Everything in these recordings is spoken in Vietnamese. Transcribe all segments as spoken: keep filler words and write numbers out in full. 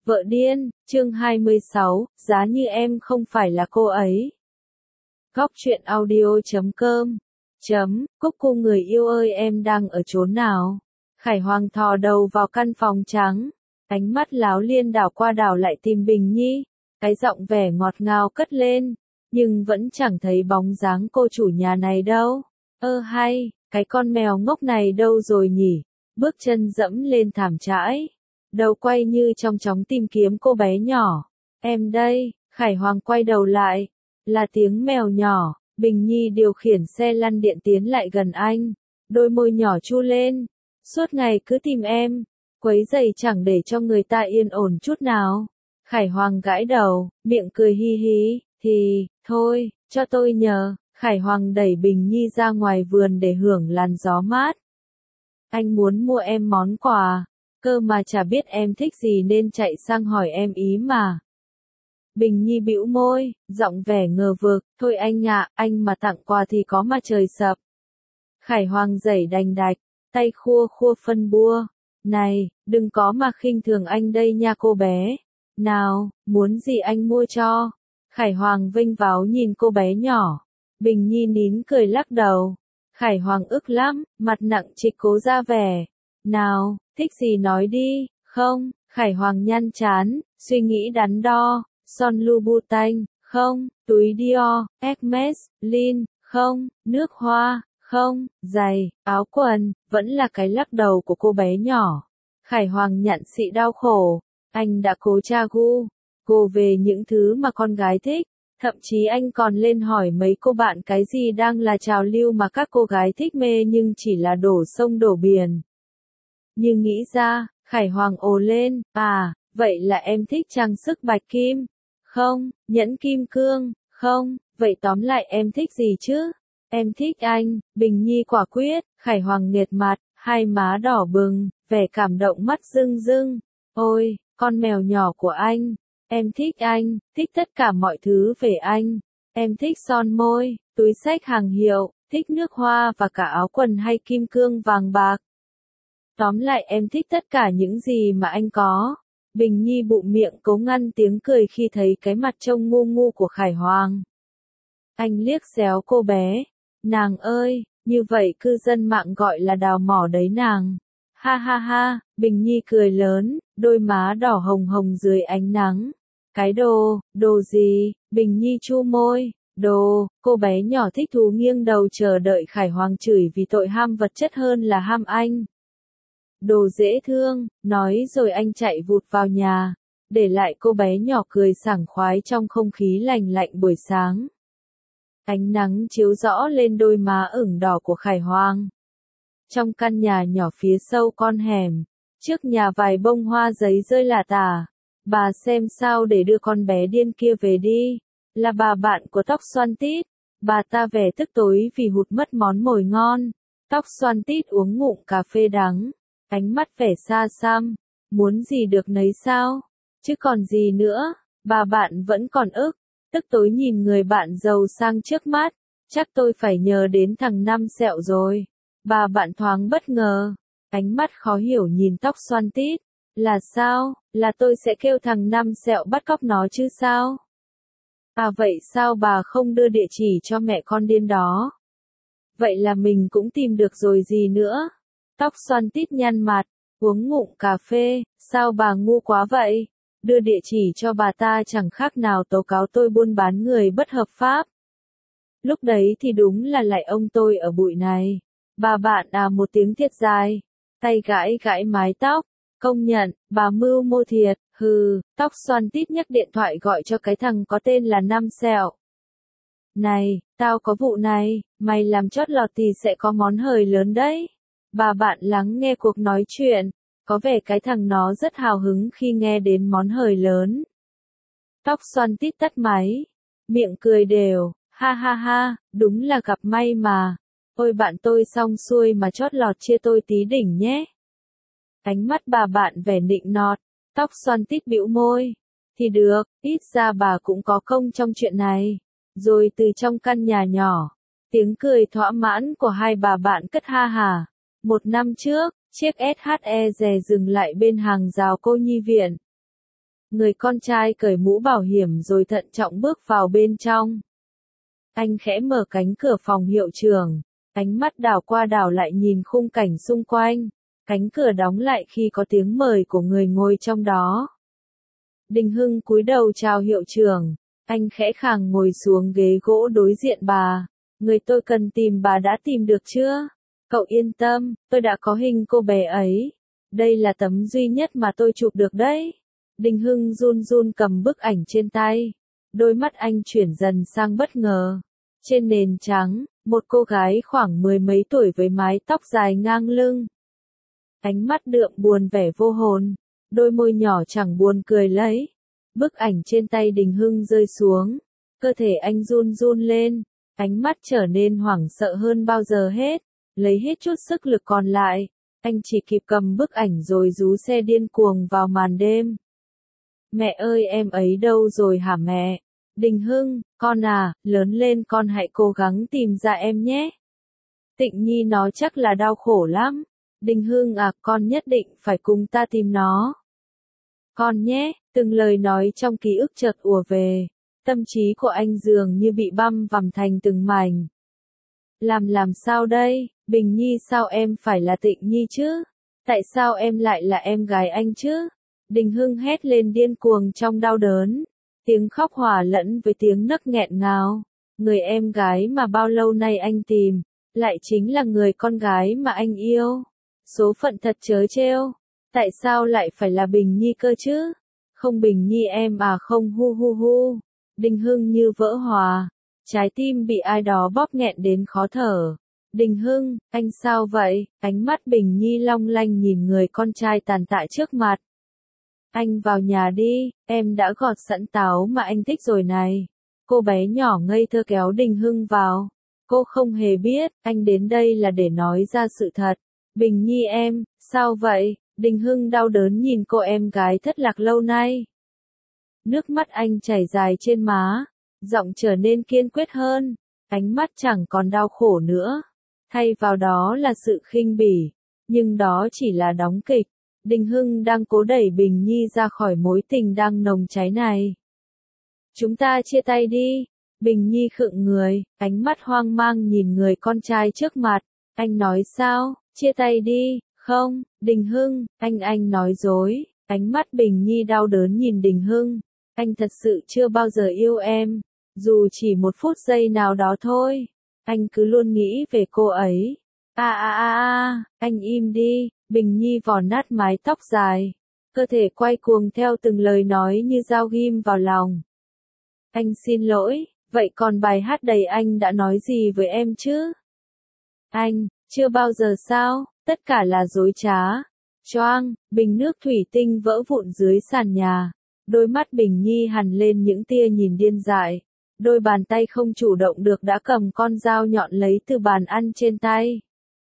Vợ điên, chương hai mươi sáu, giá như em không phải là cô ấy. Góc truyện audio chấm com chấm, Cúc cô người yêu ơi em đang ở chốn nào? Khải Hoàng thò đầu vào căn phòng trắng, ánh mắt láo liên đảo qua đảo lại tìm Bình Nhi, cái giọng vẻ ngọt ngào cất lên, nhưng vẫn chẳng thấy bóng dáng cô chủ nhà này đâu. Ơ hay, cái con mèo ngốc này đâu rồi nhỉ? Bước chân dẫm lên thảm trải, đầu quay như trong chóng tìm kiếm cô bé nhỏ. Em đây, Khải Hoàng quay đầu lại, là tiếng mèo nhỏ. Bình Nhi điều khiển xe lăn điện tiến lại gần anh, đôi môi nhỏ chu lên, suốt ngày cứ tìm em, quấy rầy chẳng để cho người ta yên ổn chút nào. Khải Hoàng gãi đầu, miệng cười hi hí, thì, thôi, cho tôi nhờ. Khải Hoàng đẩy Bình Nhi ra ngoài vườn để hưởng làn gió mát. Anh muốn mua em món quà, cơ mà chả biết em thích gì nên chạy sang hỏi em ý mà. Bình Nhi bĩu môi, giọng vẻ ngờ vực, thôi anh ạ, anh mà tặng quà thì có mà trời sập. Khải Hoàng giãy đành đạch, tay khua khua phân bua. Này, đừng có mà khinh thường anh đây nha cô bé. Nào, muốn gì anh mua cho? Khải Hoàng vênh váo nhìn cô bé nhỏ. Bình Nhi nín cười lắc đầu. Khải Hoàng ức lắm, mặt nặng trịch cố ra vẻ. Nào, thích gì nói đi, không? Khải Hoàng nhăn trán, suy nghĩ đắn đo. Son Louboutin, không, túi Dior, Hermes, Lin, không, nước hoa, không, giày, áo quần, vẫn là cái lắc đầu của cô bé nhỏ. Khải Hoàng nhận xị đau khổ, anh đã cố tra gu, cô về những thứ mà con gái thích, thậm chí anh còn lên hỏi mấy cô bạn cái gì đang là trào lưu mà các cô gái thích mê nhưng chỉ là đổ sông đổ biển. Nhưng nghĩ ra, Khải Hoàng ồ lên, à, vậy là em thích trang sức bạch kim? Không, nhẫn kim cương, không, vậy tóm lại em thích gì chứ? Em thích anh. Bình Nhi quả quyết. Khải Hoàng nghiệt mặt, hai má đỏ bừng, vẻ cảm động mắt rưng rưng. Ôi, con mèo nhỏ của anh, em thích anh, thích tất cả mọi thứ về anh. Em thích son môi, túi xách hàng hiệu, thích nước hoa và cả áo quần hay kim cương vàng bạc. Tóm lại em thích tất cả những gì mà anh có. Bình Nhi bụm miệng cố ngăn tiếng cười khi thấy cái mặt trông ngu ngu của Khải Hoàng. Anh liếc xéo cô bé. Nàng ơi, như vậy cư dân mạng gọi là đào mỏ đấy nàng. Ha ha ha, Bình Nhi cười lớn, đôi má đỏ hồng hồng dưới ánh nắng. Cái đồ, đồ gì? Bình Nhi chu môi. Đồ, cô bé nhỏ thích thú nghiêng đầu chờ đợi Khải Hoàng chửi vì tội ham vật chất hơn là ham anh. Đồ dễ thương, nói rồi anh chạy vụt vào nhà, để lại cô bé nhỏ cười sảng khoái trong không khí lành lạnh buổi sáng. Ánh nắng chiếu rõ lên đôi má ửng đỏ của Khải Hoàng. Trong căn nhà nhỏ phía sâu con hẻm, trước nhà vài bông hoa giấy rơi lả tả. Bà xem sao để đưa con bé điên kia về đi. Là bà bạn của tóc xoăn tít. Bà ta vẻ tức tối vì hụt mất món mồi ngon. Tóc xoăn tít uống ngụm cà phê đắng. Ánh mắt vẻ xa xăm, muốn gì được nấy sao, chứ còn gì nữa. Bà bạn vẫn còn ức, tức tối nhìn người bạn giàu sang trước mắt, chắc tôi phải nhờ đến thằng Năm Sẹo rồi. Bà bạn thoáng bất ngờ, ánh mắt khó hiểu nhìn tóc xoăn tít, là sao, là tôi sẽ kêu thằng Năm Sẹo bắt cóc nó chứ sao? À vậy sao bà không đưa địa chỉ cho mẹ con điên đó? Vậy là mình cũng tìm được rồi gì nữa? Tóc xoăn tít nhăn mặt, uống ngụm cà phê, sao bà ngu quá vậy? Đưa địa chỉ cho bà ta chẳng khác nào tố cáo tôi buôn bán người bất hợp pháp. Lúc đấy thì đúng là lại ông tôi ở bụi này. Bà bạn à một tiếng thiệt dài, tay gãi gãi mái tóc, công nhận, bà mưu mô thiệt, hừ, tóc xoăn tít nhấc điện thoại gọi cho cái thằng có tên là Năm Sẹo. Này, tao có vụ này, mày làm chót lọt thì sẽ có món hời lớn đấy. Bà bạn lắng nghe cuộc nói chuyện, có vẻ cái thằng nó rất hào hứng khi nghe đến món hời lớn. Tóc xoăn tít tắt máy, miệng cười đều, ha ha ha, đúng là gặp may mà. Ôi bạn tôi xong xuôi mà chót lọt chia tôi tí đỉnh nhé. Ánh mắt bà bạn vẻ nịnh nọt, tóc xoăn tít bĩu môi. Thì được, ít ra bà cũng có công trong chuyện này. Rồi từ trong căn nhà nhỏ, tiếng cười thỏa mãn của hai bà bạn cất ha hà. Một năm trước, chiếc ét hát e dè dừng lại bên hàng rào cô nhi viện. Người con trai cởi mũ bảo hiểm rồi thận trọng bước vào bên trong. Anh khẽ mở cánh cửa phòng hiệu trưởng, ánh mắt đảo qua đảo lại nhìn khung cảnh xung quanh. Cánh cửa đóng lại khi có tiếng mời của người ngồi trong đó. Đình Hưng cúi đầu chào hiệu trưởng, anh khẽ khàng ngồi xuống ghế gỗ đối diện bà. Người tôi cần tìm bà đã tìm được chưa? Cậu yên tâm, tôi đã có hình cô bé ấy. Đây là tấm duy nhất mà tôi chụp được đấy. Đình Hưng run run cầm bức ảnh trên tay. Đôi mắt anh chuyển dần sang bất ngờ. Trên nền trắng, một cô gái khoảng mười mấy tuổi với mái tóc dài ngang lưng. Ánh mắt đượm buồn vẻ vô hồn, đôi môi nhỏ chẳng buồn cười lấy. Bức ảnh trên tay Đình Hưng rơi xuống, cơ thể anh run run lên, ánh mắt trở nên hoảng sợ hơn bao giờ hết, lấy hết chút sức lực còn lại, anh chỉ kịp cầm bức ảnh rồi rú xe điên cuồng vào màn đêm. Mẹ ơi em ấy đâu rồi hả mẹ? Đình Hưng, con à, lớn lên con hãy cố gắng tìm ra em nhé. Tịnh Nhi nó chắc là đau khổ lắm. Đình Hưng à, con nhất định phải cùng ta tìm nó. Con nhé, từng lời nói trong ký ức chợt ùa về. Tâm trí của anh dường như bị băm vằm thành từng mảnh. Làm làm sao đây, Bình Nhi sao em phải là Tịnh Nhi chứ? Tại sao em lại là em gái anh chứ? Đình Hưng hét lên điên cuồng trong đau đớn. Tiếng khóc hòa lẫn với tiếng nấc nghẹn ngào. Người em gái mà bao lâu nay anh tìm, lại chính là người con gái mà anh yêu. Số phận thật trớ trêu. Tại sao lại phải là Bình Nhi cơ chứ? Không Bình Nhi em à không hu hu hu. Đình Hưng như vỡ hòa. Trái tim bị ai đó bóp nghẹn đến khó thở. Đình Hưng, anh sao vậy? Ánh mắt Bình Nhi long lanh nhìn người con trai tàn tạ trước mặt. Anh vào nhà đi, em đã gọt sẵn táo mà anh thích rồi này. Cô bé nhỏ ngây thơ kéo Đình Hưng vào. Cô không hề biết, anh đến đây là để nói ra sự thật. Bình Nhi em, sao vậy? Đình Hưng đau đớn nhìn cô em gái thất lạc lâu nay. Nước mắt anh chảy dài trên má, giọng trở nên kiên quyết hơn, ánh mắt chẳng còn đau khổ nữa. Thay vào đó là sự khinh bỉ, nhưng đó chỉ là đóng kịch. Đình Hưng đang cố đẩy Bình Nhi ra khỏi mối tình đang nồng cháy này. Chúng ta chia tay đi. Bình Nhi khựng người, ánh mắt hoang mang nhìn người con trai trước mặt. Anh nói sao? Chia tay đi. Không, Đình Hưng, anh anh nói dối. Ánh mắt Bình Nhi đau đớn nhìn Đình Hưng. Anh thật sự chưa bao giờ yêu em. Dù chỉ một phút giây nào đó thôi. Anh cứ luôn nghĩ về cô ấy. A a a a, anh im đi. Bình Nhi vò nát mái tóc dài. Cơ thể quay cuồng theo từng lời nói như dao ghim vào lòng. Anh xin lỗi, vậy còn bài hát đầy anh đã nói gì với em chứ? Anh, chưa bao giờ sao, tất cả là dối trá. Choang, bình nước thủy tinh vỡ vụn dưới sàn nhà. Đôi mắt Bình Nhi hằn lên những tia nhìn điên dại. Đôi bàn tay không chủ động được đã cầm con dao nhọn lấy từ bàn ăn trên tay.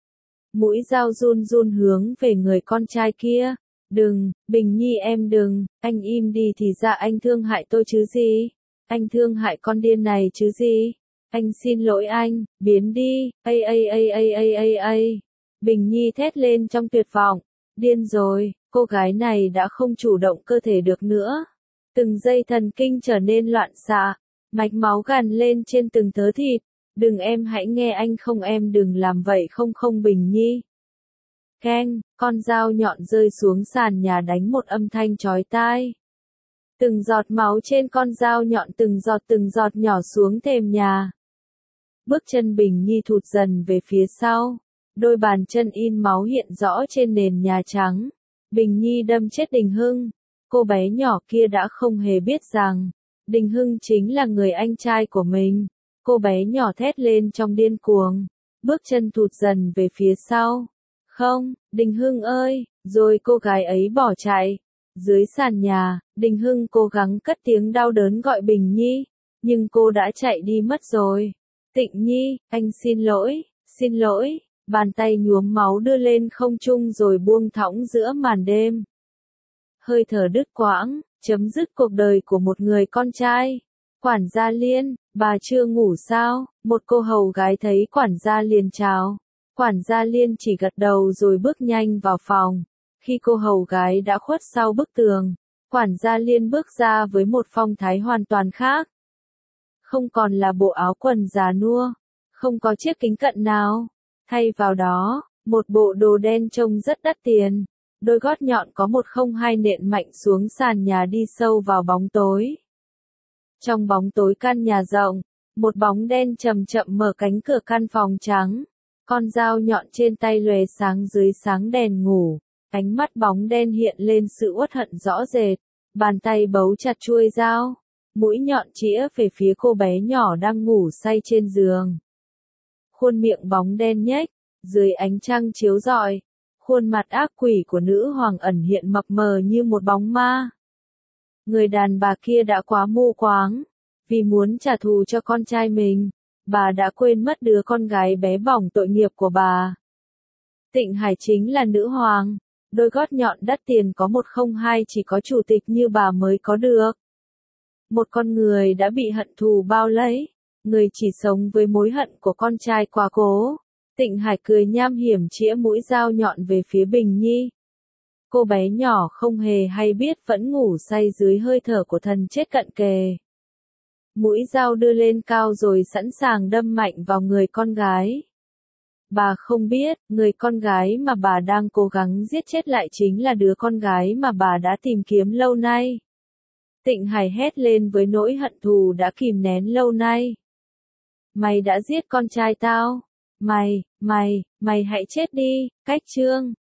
Mũi dao run run hướng về người con trai kia. Đừng, Bình Nhi em đừng, anh im đi thì ra anh thương hại tôi chứ gì. Anh thương hại con điên này chứ gì. Anh xin lỗi anh, biến đi, ây ây ây ây ây ây ây. Bình Nhi thét lên trong tuyệt vọng. Điên rồi, cô gái này đã không chủ động cơ thể được nữa. Từng dây thần kinh trở nên loạn xạ, mạch máu gằn lên trên từng thớ thịt. Đừng em hãy nghe anh không em đừng làm vậy không không Bình Nhi. Keng, con dao nhọn rơi xuống sàn nhà đánh một âm thanh chói tai. Từng giọt máu trên con dao nhọn từng giọt từng giọt nhỏ xuống thềm nhà. Bước chân Bình Nhi thụt dần về phía sau. Đôi bàn chân in máu hiện rõ trên nền nhà trắng. Bình Nhi đâm chết Đình Hưng. Cô bé nhỏ kia đã không hề biết rằng, Đình Hưng chính là người anh trai của mình. Cô bé nhỏ thét lên trong điên cuồng. Bước chân thụt dần về phía sau. Không, Đình Hưng ơi, rồi cô gái ấy bỏ chạy. Dưới sàn nhà, Đình Hưng cố gắng cất tiếng đau đớn gọi Bình Nhi, nhưng cô đã chạy đi mất rồi. Tịnh Nhi, anh xin lỗi, xin lỗi. Bàn tay nhuốm máu đưa lên không trung rồi buông thõng giữa màn đêm. Hơi thở đứt quãng, chấm dứt cuộc đời của một người con trai. Quản gia Liên, bà chưa ngủ sao? Một cô hầu gái thấy quản gia liền chào. Quản gia Liên chỉ gật đầu rồi bước nhanh vào phòng. Khi cô hầu gái đã khuất sau bức tường, Quản gia Liên bước ra với một phong thái hoàn toàn khác. Không còn là bộ áo quần già nua, không có chiếc kính cận nào. Thay vào đó, một bộ đồ đen trông rất đắt tiền. Đôi gót nhọn có một không hai nện mạnh xuống sàn nhà đi sâu vào bóng tối. Trong bóng tối căn nhà rộng, một bóng đen chậm chậm mở cánh cửa căn phòng trắng. Con dao nhọn trên tay lóe sáng dưới sáng đèn ngủ. Ánh mắt bóng đen hiện lên sự uất hận rõ rệt. Bàn tay bấu chặt chuôi dao. Mũi nhọn chĩa về phía cô bé nhỏ đang ngủ say trên giường. Khuôn miệng bóng đen nhếch, dưới ánh trăng chiếu rọi. Khuôn mặt ác quỷ của nữ hoàng ẩn hiện mập mờ như một bóng ma. Người đàn bà kia đã quá mù quáng. Vì muốn trả thù cho con trai mình, bà đã quên mất đứa con gái bé bỏng tội nghiệp của bà. Tịnh Hải chính là nữ hoàng. Đôi gót nhọn đắt tiền có một không hai chỉ có chủ tịch như bà mới có được. Một con người đã bị hận thù bao lấy. Người chỉ sống với mối hận của con trai quá cố. Tịnh Hải cười nham hiểm chĩa mũi dao nhọn về phía Bình Nhi. Cô bé nhỏ không hề hay biết vẫn ngủ say dưới hơi thở của thần chết cận kề. Mũi dao đưa lên cao rồi sẵn sàng đâm mạnh vào người con gái. Bà không biết, người con gái mà bà đang cố gắng giết chết lại chính là đứa con gái mà bà đã tìm kiếm lâu nay. Tịnh Hải hét lên với nỗi hận thù đã kìm nén lâu nay. Mày đã giết con trai tao. Mày, mày, mày hãy chết đi, Cách Trương.